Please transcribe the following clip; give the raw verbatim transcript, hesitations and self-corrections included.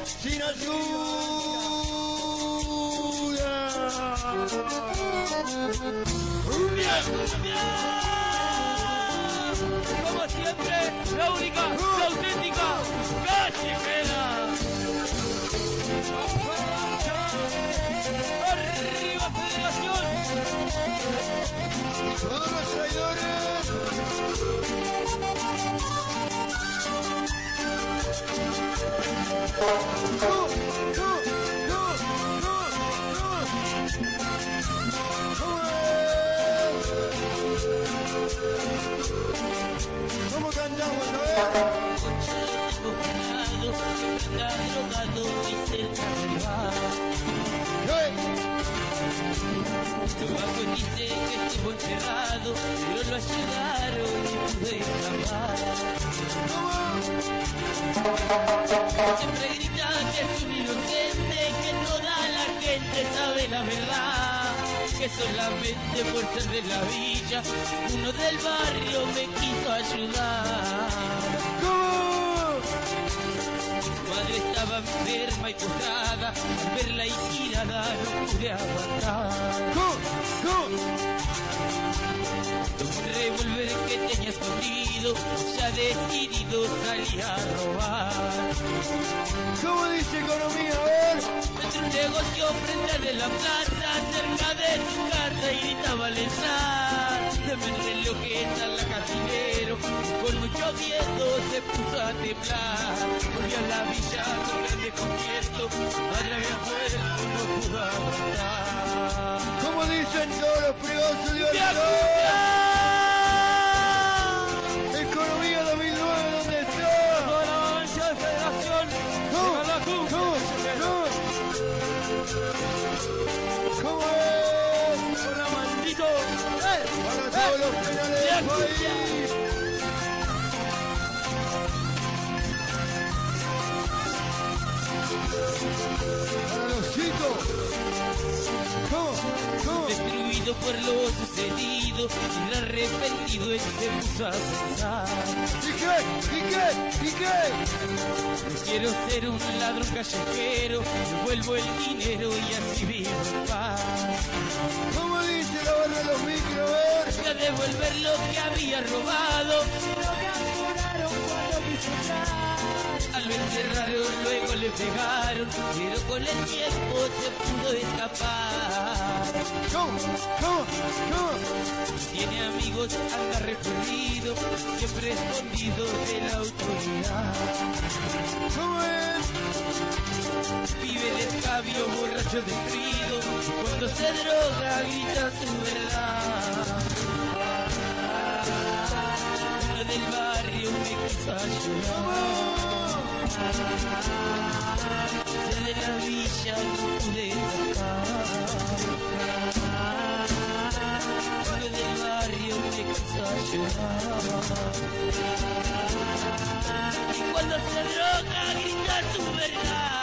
sin ayuda. ¡Cumbia, cumbia! Como siempre, la única, la auténtica, callejera. ¡Arriba, Federación! Todos los traidores. ¡No! ¡No! ¡No! ¡No! ¡No! ¿Cómo cantamos, no es? Está drogado y cerca del bar. Tu banco dice que estuvo encerrado, pero lo ayudaron y pude escapar. Siempre grita que es un inocente, que toda la gente sabe la verdad, que solamente por ser de la villa, uno del barrio me quiso ayudar. Su madre estaba enferma y postrada, al verla y tirada no pude aguantar. Tomé un revólver que tenía escondido, ya decidido salí a robar. ¿Cómo dice economía? A ver. Entré un negocio frente de la plaza, cerca de su casa y gritaba al entrar. Deme el reloj que está en la casinero, con mucho miedo se puso a temblar. Volví a la villa con el desconcierto, madre había muerto, no pudo aguantar. ¿Cómo dicen todos los privados de Oriente? Economía dos mil nueve, ¿dónde está? Toda la avalancha de Federación, ¿Cómo? llega la cumbia. ¿Cómo? ¿Cómo es? Hola, maldito. ¡Eh! Para todos los penales del país. Para los chicos. ¿Cómo? ¿Cómo? Destruido por lo sucedido y arrepentido él se puso a pensar. ¿Y qué? ¿Y qué? ¿Y qué? No quiero ser un ladrón callejero, devuelvo el dinero y así vivo en paz. ¿Cómo dice la barra de los micros? Voy a devolver lo que había robado, lo que apuraron cuando quise entrar. Al lo encerraron, luego le pegaron, pero con el tiempo se pudo escapar. ¿Cómo? ¿Cómo? ¿Cómo? Tiene amigos, anda recorrido, siempre escondido de la autoridad. ¿Cómo es? Vive de escabio, borracho destruido, y cuando se droga grita su verdad. Uno del barrio me quiso ayudar. Desde de la villa no pude escapar. Uno del barrio me quiso ayudar. Y cuando se droga grita su verdad.